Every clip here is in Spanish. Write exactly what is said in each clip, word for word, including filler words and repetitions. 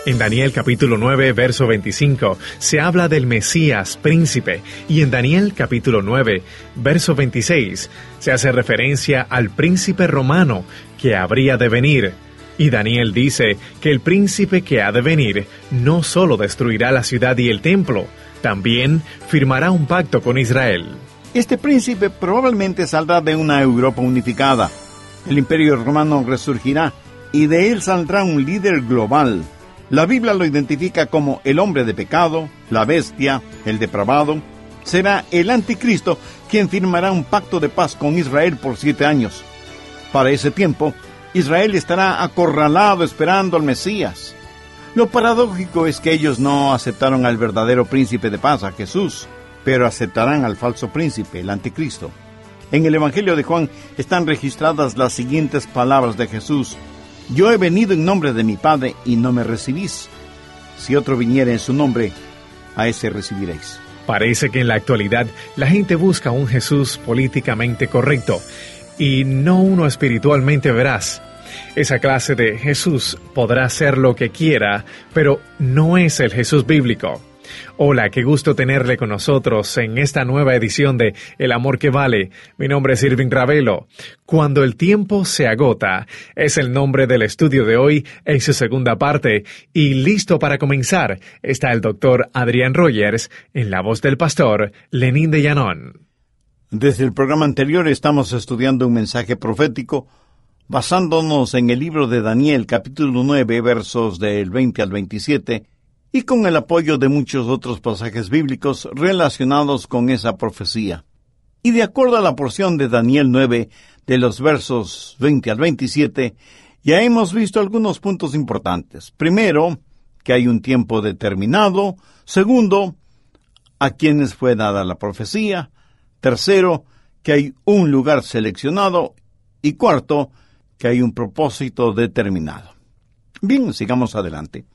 En Daniel capítulo nueve, verso veinticinco, se habla del Mesías príncipe, y en Daniel capítulo nueve, verso veintiséis, se hace referencia al príncipe romano que habría de venir. Y Daniel dice que el príncipe que ha de venir no solo destruirá la ciudad y el templo, también firmará un pacto con Israel. Este príncipe probablemente saldrá de una Europa unificada. El imperio romano resurgirá y de él saldrá un líder global. La Biblia lo identifica como el hombre de pecado, la bestia, el depravado. Será el anticristo quien firmará un pacto de paz con Israel por siete años. Para ese tiempo, Israel estará acorralado esperando al Mesías. Lo paradójico es que ellos no aceptaron al verdadero príncipe de paz, a Jesús, pero aceptarán al falso príncipe, el anticristo. En el Evangelio de Juan están registradas las siguientes palabras de Jesús: Yo he venido en nombre de mi Padre y no me recibís. Si otro viniere en su nombre, a ese recibiréis. Parece que en la actualidad la gente busca un Jesús políticamente correcto y no uno espiritualmente veraz. Esa clase de Jesús podrá ser lo que quiera, pero no es el Jesús bíblico. Hola, qué gusto tenerle con nosotros en esta nueva edición de El Amor que Vale. Mi nombre es Irving Ravelo. Cuando el tiempo se agota es el nombre del estudio de hoy en su segunda parte. Y listo para comenzar está el doctor Adrián Rogers en la voz del pastor Lenín de Llanón. Desde el programa anterior estamos estudiando un mensaje profético basándonos en el libro de Daniel, capítulo nueve, versos del veinte al veintisiete, y con el apoyo de muchos otros pasajes bíblicos relacionados con esa profecía. Y de acuerdo a la porción de Daniel nueve, de los versos veinte al veintisiete, ya hemos visto algunos puntos importantes. Primero, que hay un tiempo determinado. Segundo, a quienes fue dada la profecía. Tercero, que hay un lugar seleccionado. Y cuarto, que hay un propósito determinado. Bien, sigamos adelante.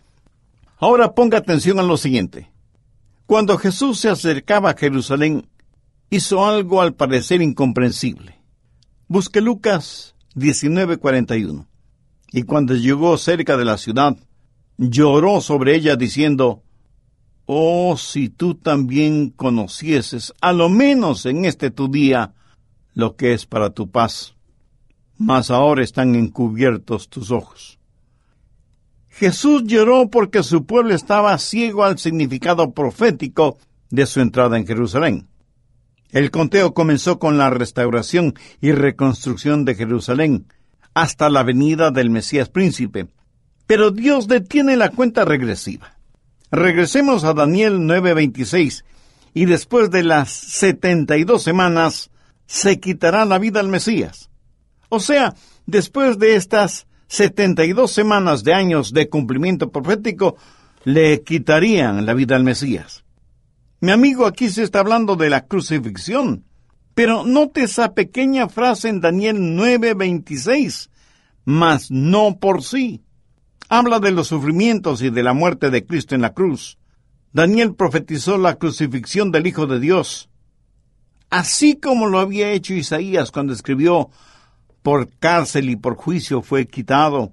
Ahora ponga atención a lo siguiente. Cuando Jesús se acercaba a Jerusalén, hizo algo al parecer incomprensible. Busque Lucas diecinueve cuarenta y uno. Y cuando llegó cerca de la ciudad, lloró sobre ella diciendo: Oh, si tú también conocieses, a lo menos en este tu día, lo que es para tu paz. Mas ahora están encubiertos tus ojos. Jesús lloró porque su pueblo estaba ciego al significado profético de su entrada en Jerusalén. El conteo comenzó con la restauración y reconstrucción de Jerusalén, hasta la venida del Mesías príncipe. Pero Dios detiene la cuenta regresiva. Regresemos a Daniel nueve veintiséis, y después de las setenta y dos semanas, se quitará la vida al Mesías. O sea, después de estas setenta y dos semanas de años de cumplimiento profético, le quitarían la vida al Mesías. Mi amigo, aquí se está hablando de la crucifixión, pero note esa pequeña frase en Daniel nueve veintiséis, mas no por sí. Habla de los sufrimientos y de la muerte de Cristo en la cruz. Daniel profetizó la crucifixión del Hijo de Dios, así como lo había hecho Isaías cuando escribió: Por cárcel y por juicio fue quitado,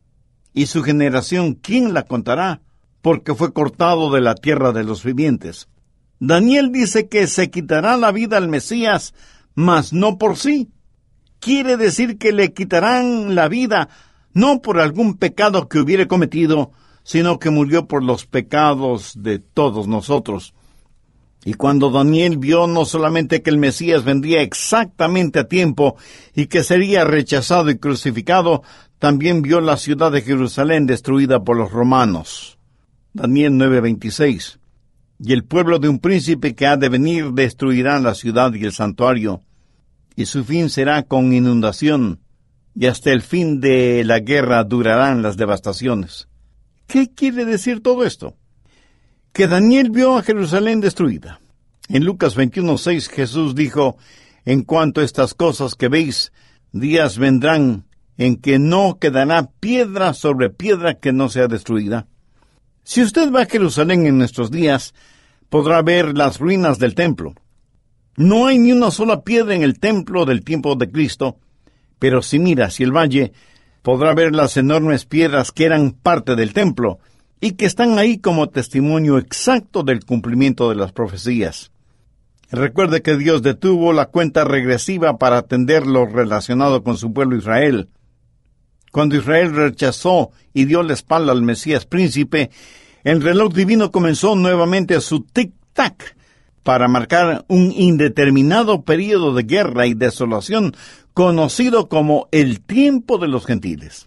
y su generación, ¿quién la contará? Porque fue cortado de la tierra de los vivientes. Daniel dice que se quitará la vida al Mesías, mas no por sí. Quiere decir que le quitarán la vida, no por algún pecado que hubiere cometido, sino que murió por los pecados de todos nosotros. Y cuando Daniel vio no solamente que el Mesías vendría exactamente a tiempo y que sería rechazado y crucificado, también vio la ciudad de Jerusalén destruida por los romanos. Daniel nueve veintiséis. Y el pueblo de un príncipe que ha de venir destruirá la ciudad y el santuario, y su fin será con inundación, y hasta el fin de la guerra durarán las devastaciones. ¿Qué quiere decir todo esto? Que Daniel vio a Jerusalén destruida. En Lucas veintiuno seis Jesús dijo: En cuanto a estas cosas que veis, días vendrán en que no quedará piedra sobre piedra que no sea destruida. Si usted va a Jerusalén en nuestros días, podrá ver las ruinas del templo. No hay ni una sola piedra en el templo del tiempo de Cristo, pero si mira hacia el valle, podrá ver las enormes piedras que eran parte del templo y que están ahí como testimonio exacto del cumplimiento de las profecías. Recuerde que Dios detuvo la cuenta regresiva para atender lo relacionado con su pueblo Israel. Cuando Israel rechazó y dio la espalda al Mesías príncipe, el reloj divino comenzó nuevamente su tic-tac para marcar un indeterminado período de guerra y desolación conocido como el tiempo de los gentiles.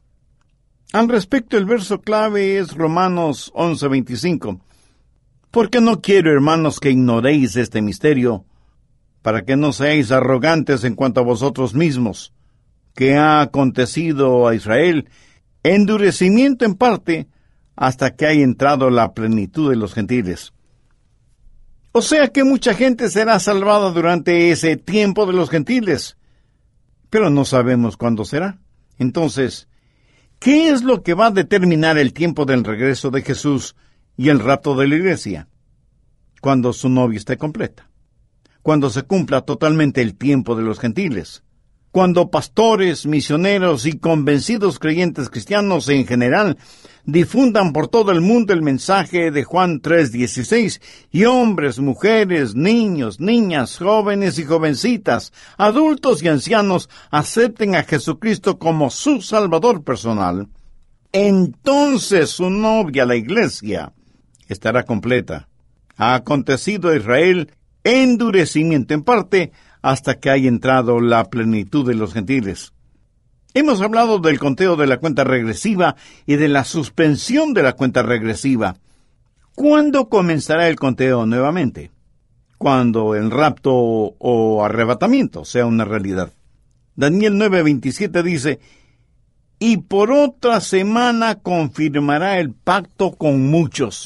Al respecto, el verso clave es Romanos once veinticinco. Porque no quiero, hermanos, que ignoréis este misterio, para que no seáis arrogantes en cuanto a vosotros mismos, que ha acontecido a Israel endurecimiento en parte hasta que haya entrado la plenitud de los gentiles. O sea que mucha gente será salvada durante ese tiempo de los gentiles, pero no sabemos cuándo será. Entonces, ¿qué es lo que va a determinar el tiempo del regreso de Jesús y el rapto de la iglesia? Cuando su novia esté completa, cuando se cumpla totalmente el tiempo de los gentiles, cuando pastores, misioneros y convencidos creyentes cristianos en general difundan por todo el mundo el mensaje de Juan tres dieciséis y hombres, mujeres, niños, niñas, jóvenes y jovencitas, adultos y ancianos acepten a Jesucristo como su Salvador personal, entonces su novia, la iglesia, estará completa. Ha acontecido a Israel endurecimiento en parte hasta que haya entrado la plenitud de los gentiles. Hemos hablado del conteo de la cuenta regresiva y de la suspensión de la cuenta regresiva. ¿Cuándo comenzará el conteo nuevamente? Cuando el rapto o arrebatamiento sea una realidad. Daniel nueve veintisiete dice: y por otra semana confirmará el pacto con muchos.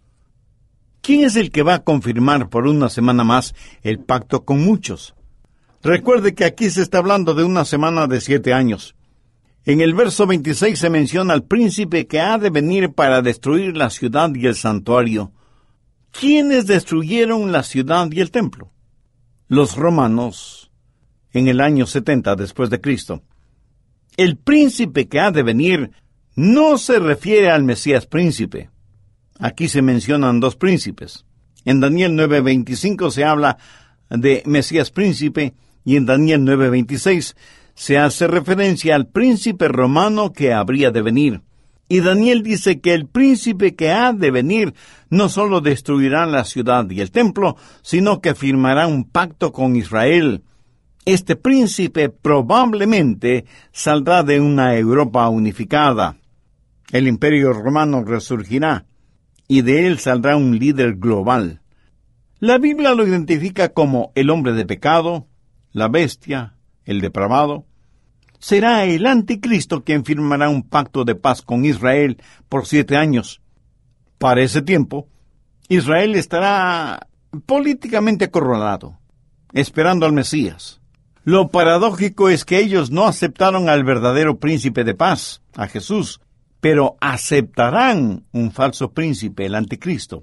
¿Quién es el que va a confirmar por una semana más el pacto con muchos? Recuerde que aquí se está hablando de una semana de siete años. En el verso veintiséis se menciona al príncipe que ha de venir para destruir la ciudad y el santuario. ¿Quiénes destruyeron la ciudad y el templo? Los romanos, en el año setenta después de Cristo. El príncipe que ha de venir no se refiere al Mesías príncipe. Aquí se mencionan dos príncipes. En Daniel nueve veinticinco se habla de Mesías príncipe y en Daniel nueve veintiséis se hace referencia al príncipe romano que habría de venir. Y Daniel dice que el príncipe que ha de venir no solo destruirá la ciudad y el templo, sino que firmará un pacto con Israel. Este príncipe probablemente saldrá de una Europa unificada. El imperio romano resurgirá y de él saldrá un líder global. La Biblia lo identifica como el hombre de pecado, la bestia, el depravado. Será el anticristo quien firmará un pacto de paz con Israel por siete años. Para ese tiempo, Israel estará políticamente acorralado, esperando al Mesías. Lo paradójico es que ellos no aceptaron al verdadero príncipe de paz, a Jesús, pero aceptarán un falso príncipe, el anticristo.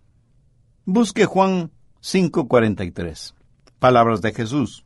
Busque Juan cinco cuarenta y tres. Palabras de Jesús.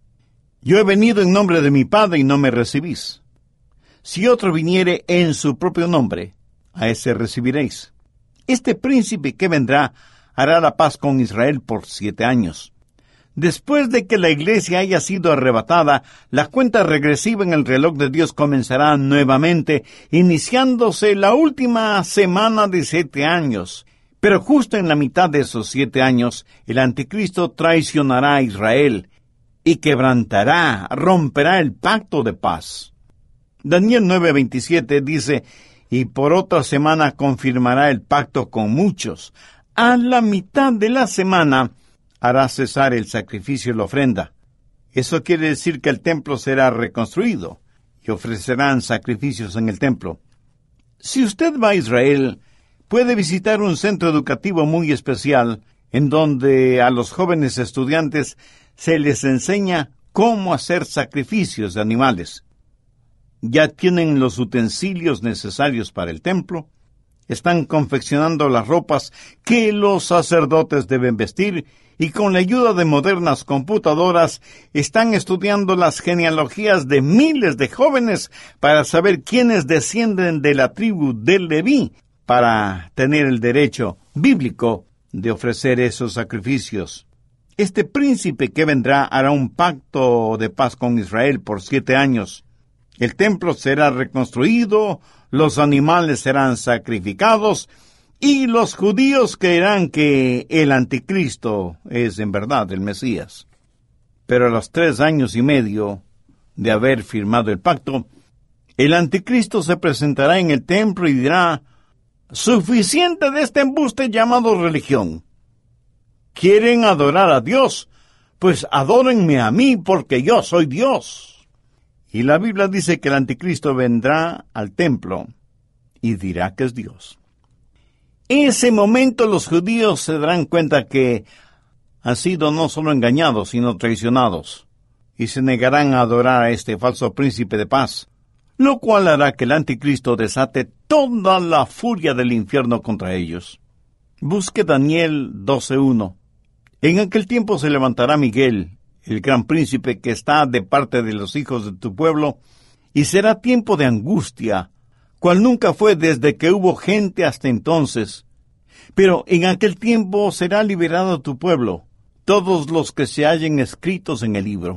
Yo he venido en nombre de mi Padre y no me recibís. Si otro viniere en su propio nombre, a ese recibiréis. Este príncipe que vendrá hará la paz con Israel por siete años. Después de que la iglesia haya sido arrebatada, la cuenta regresiva en el reloj de Dios comenzará nuevamente, iniciándose la última semana de siete años. Pero justo en la mitad de esos siete años, el anticristo traicionará a Israel y quebrantará, romperá el pacto de paz. Daniel nueve veintisiete dice: y por otra semana confirmará el pacto con muchos. A la mitad de la semana hará cesar el sacrificio y la ofrenda. Eso quiere decir que el templo será reconstruido y ofrecerán sacrificios en el templo. Si usted va a Israel, puede visitar un centro educativo muy especial en donde a los jóvenes estudiantes se les enseña cómo hacer sacrificios de animales. Ya tienen los utensilios necesarios para el templo, están confeccionando las ropas que los sacerdotes deben vestir y con la ayuda de modernas computadoras están estudiando las genealogías de miles de jóvenes para saber quiénes descienden de la tribu de Leví, para tener el derecho bíblico de ofrecer esos sacrificios. Este príncipe que vendrá hará un pacto de paz con Israel por siete años. El templo será reconstruido, los animales serán sacrificados, y los judíos creerán que el anticristo es en verdad el Mesías. Pero a los tres años y medio de haber firmado el pacto, el anticristo se presentará en el templo y dirá: suficiente de este embuste llamado religión. ¿Quieren adorar a Dios? Pues adórenme a mí, porque yo soy Dios. Y la Biblia dice que el anticristo vendrá al templo y dirá que es Dios. En ese momento los judíos se darán cuenta que han sido no solo engañados, sino traicionados, y se negarán a adorar a este falso príncipe de paz, lo cual hará que el anticristo desate toda la furia del infierno contra ellos. Busque Daniel doce uno. En aquel tiempo se levantará Miguel, el gran príncipe que está de parte de los hijos de tu pueblo, y será tiempo de angustia, cual nunca fue desde que hubo gente hasta entonces. Pero en aquel tiempo será liberado tu pueblo, todos los que se hallen escritos en el libro.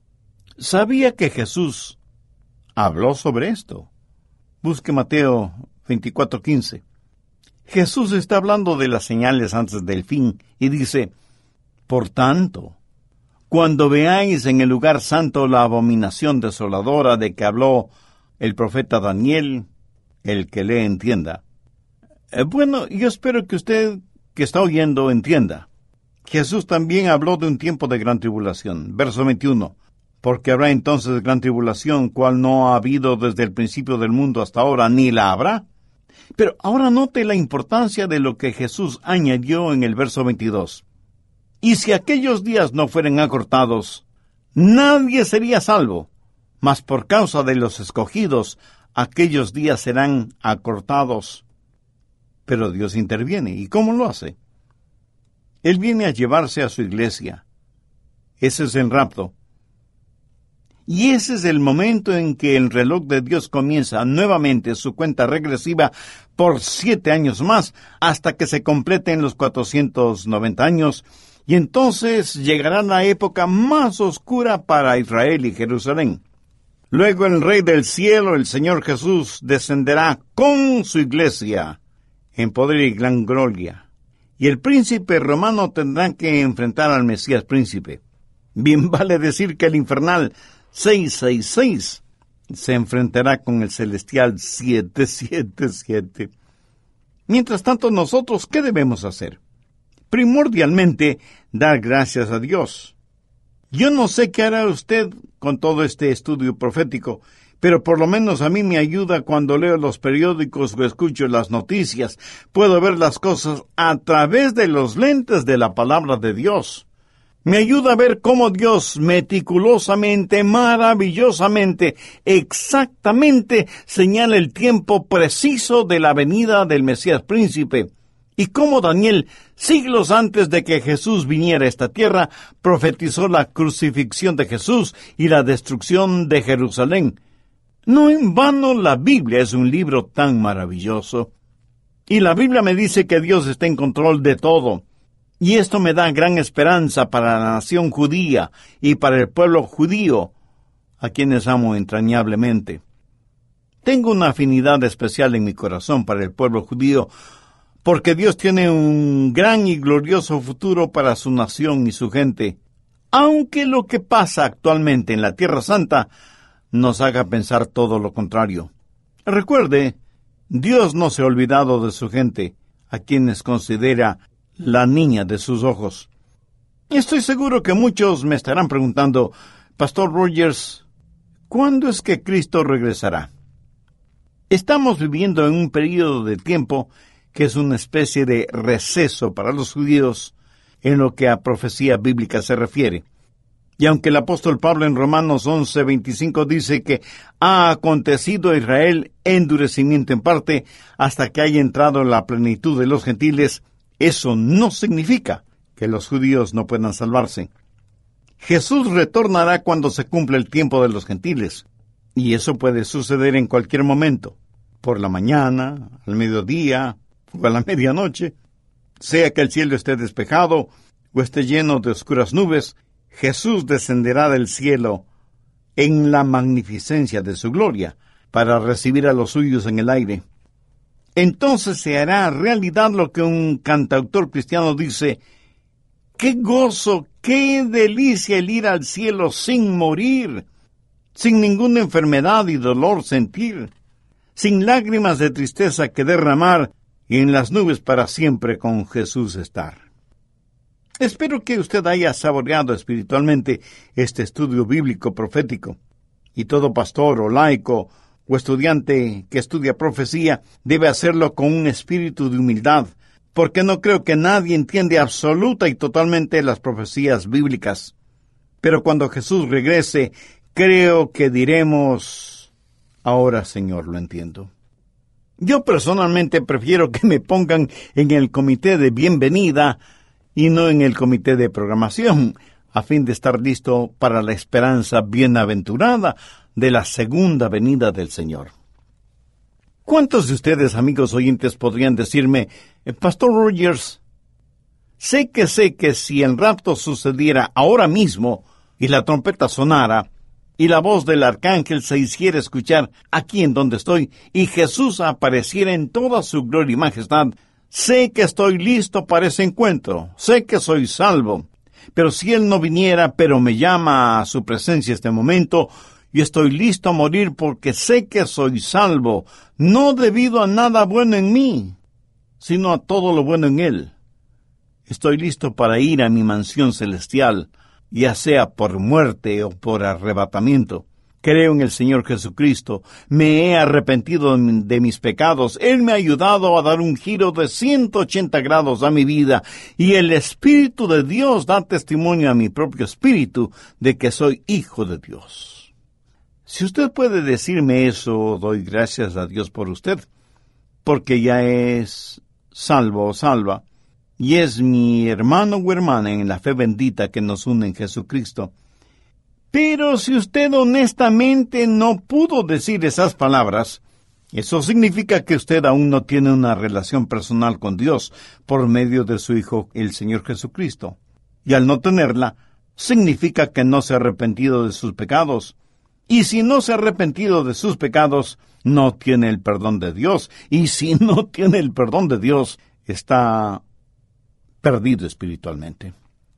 ¿Sabía que Jesús habló sobre esto? Busque Mateo veinticuatro quince. Jesús está hablando de las señales antes del fin y dice: por tanto, cuando veáis en el lugar santo la abominación desoladora de que habló el profeta Daniel, el que lee entienda. Eh, bueno, yo espero que usted que está oyendo entienda. Jesús también habló de un tiempo de gran tribulación. Verso veintiuno. Porque habrá entonces gran tribulación, cual no ha habido desde el principio del mundo hasta ahora, ni la habrá. Pero ahora note la importancia de lo que Jesús añadió en el verso veintidós. Y si aquellos días no fueren acortados, nadie sería salvo, mas por causa de los escogidos, aquellos días serán acortados. Pero Dios interviene. ¿Y cómo lo hace? Él viene a llevarse a su iglesia. Ese es el rapto. Y ese es el momento en que el reloj de Dios comienza nuevamente su cuenta regresiva por siete años más, hasta que se completen los cuatrocientos noventa años, y entonces llegará la época más oscura para Israel y Jerusalén. Luego el Rey del Cielo, el Señor Jesús, descenderá con su iglesia en poder y gran gloria, y el príncipe romano tendrá que enfrentar al Mesías príncipe. Bien vale decir que el infernal seiscientos sesenta y seis se enfrentará con el celestial setecientos setenta y siete. Mientras tanto, nosotros, ¿qué debemos hacer? Primordialmente, dar gracias a Dios. Yo no sé qué hará usted con todo este estudio profético, pero por lo menos a mí me ayuda cuando leo los periódicos o escucho las noticias. Puedo ver las cosas a través de los lentes de la palabra de Dios. Me ayuda a ver cómo Dios meticulosamente, maravillosamente, exactamente señala el tiempo preciso de la venida del Mesías príncipe. Y cómo Daniel, siglos antes de que Jesús viniera a esta tierra, profetizó la crucifixión de Jesús y la destrucción de Jerusalén. No en vano la Biblia es un libro tan maravilloso. Y la Biblia me dice que Dios está en control de todo. Y esto me da gran esperanza para la nación judía y para el pueblo judío, a quienes amo entrañablemente. Tengo una afinidad especial en mi corazón para el pueblo judío, porque Dios tiene un gran y glorioso futuro para su nación y su gente, aunque lo que pasa actualmente en la Tierra Santa nos haga pensar todo lo contrario. Recuerde, Dios no se ha olvidado de su gente, a quienes considera la niña de sus ojos. Estoy seguro que muchos me estarán preguntando: Pastor Rogers, ¿cuándo es que Cristo regresará? Estamos viviendo en un periodo de tiempo que es una especie de receso para los judíos en lo que a profecía bíblica se refiere. Y aunque el apóstol Pablo en Romanos once veinticinco dice que ha acontecido a Israel endurecimiento en parte hasta que haya entrado en la plenitud de los gentiles, eso no significa que los judíos no puedan salvarse. Jesús retornará cuando se cumpla el tiempo de los gentiles, y eso puede suceder en cualquier momento. por la mañana, al mediodía o a la medianoche, sea que el cielo esté despejado o esté lleno de oscuras nubes, Jesús descenderá del cielo en la magnificencia de su gloria para recibir a los suyos en el aire. Entonces se hará realidad lo que un cantautor cristiano dice: ¡qué gozo, qué delicia el ir al cielo sin morir, sin ninguna enfermedad y dolor sentir, sin lágrimas de tristeza que derramar y en las nubes para siempre con Jesús estar! Espero que usted haya saboreado espiritualmente este estudio bíblico profético, y todo pastor o laico o estudiante que estudia profecía debe hacerlo con un espíritu de humildad, porque no creo que nadie entiende absoluta y totalmente las profecías bíblicas. Pero cuando Jesús regrese, creo que diremos: ahora, Señor, lo entiendo. Yo personalmente prefiero que me pongan en el comité de bienvenida y no en el comité de programación, a fin de estar listo para la esperanza bienaventurada de la segunda venida del Señor. ¿Cuántos de ustedes, amigos oyentes, podrían decirme: Pastor Rogers, sé que sé que si el rapto sucediera ahora mismo y la trompeta sonara y la voz del arcángel se hiciera escuchar aquí en donde estoy y Jesús apareciera en toda su gloria y majestad, sé que estoy listo para ese encuentro, sé que soy salvo, pero si Él no viniera, pero me llama a su presencia este momento, y estoy listo a morir porque sé que soy salvo, no debido a nada bueno en mí, sino a todo lo bueno en Él. Estoy listo para ir a mi mansión celestial, ya sea por muerte o por arrebatamiento. Creo en el Señor Jesucristo, me he arrepentido de mis pecados, Él me ha ayudado a dar un giro de ciento ochenta grados a mi vida, y el Espíritu de Dios da testimonio a mi propio espíritu de que soy hijo de Dios. Si usted puede decirme eso, doy gracias a Dios por usted, porque ya es salvo o salva, y es mi hermano o hermana en la fe bendita que nos une en Jesucristo. Pero si usted honestamente no pudo decir esas palabras, eso significa que usted aún no tiene una relación personal con Dios por medio de su Hijo, el Señor Jesucristo. Y al no tenerla, significa que no se ha arrepentido de sus pecados. Y si no se ha arrepentido de sus pecados, no tiene el perdón de Dios. Y si no tiene el perdón de Dios, está perdido espiritualmente.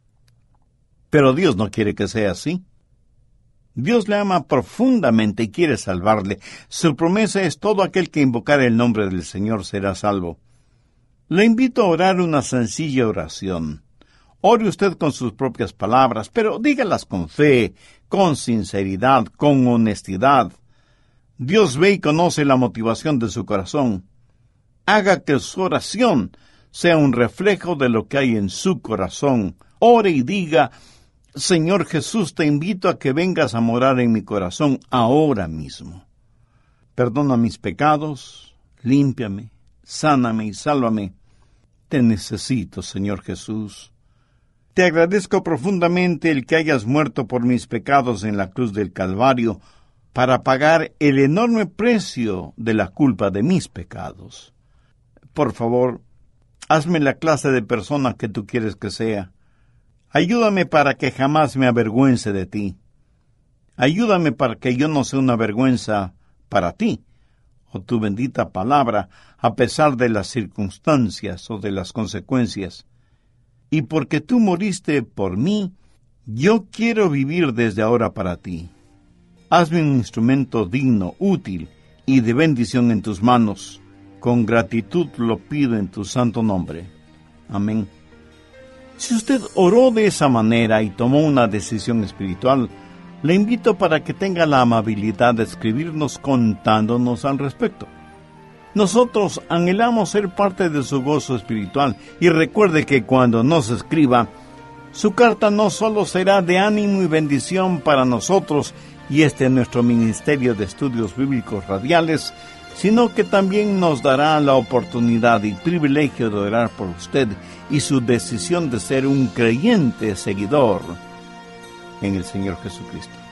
Pero Dios no quiere que sea así. Dios le ama profundamente y quiere salvarle. Su promesa es: todo aquel que invocar el nombre del Señor será salvo. Le invito a orar una sencilla oración. Ore usted con sus propias palabras, pero dígalas con fe, con sinceridad, con honestidad. Dios ve y conoce la motivación de su corazón. Haga que su oración sea un reflejo de lo que hay en su corazón. Ore y diga: Señor Jesús, te invito a que vengas a morar en mi corazón ahora mismo. Perdona mis pecados, límpiame, sáname y sálvame. Te necesito, Señor Jesús. Te agradezco profundamente el que hayas muerto por mis pecados en la cruz del Calvario para pagar el enorme precio de la culpa de mis pecados. Por favor, hazme la clase de persona que tú quieres que sea. Ayúdame para que jamás me avergüence de ti. Ayúdame para que yo no sea una vergüenza para ti, o tu bendita palabra, a pesar de las circunstancias o de las consecuencias. Y porque tú moriste por mí, yo quiero vivir desde ahora para ti. Hazme un instrumento digno, útil y de bendición en tus manos. Con gratitud lo pido en tu santo nombre. Amén. Si usted oró de esa manera y tomó una decisión espiritual, le invito para que tenga la amabilidad de escribirnos contándonos al respecto. Nosotros anhelamos ser parte de su gozo espiritual, y recuerde que cuando nos escriba, su carta no solo será de ánimo y bendición para nosotros y este nuestro Ministerio de Estudios Bíblicos Radiales, sino que también nos dará la oportunidad y privilegio de orar por usted y su decisión de ser un creyente seguidor en el Señor Jesucristo.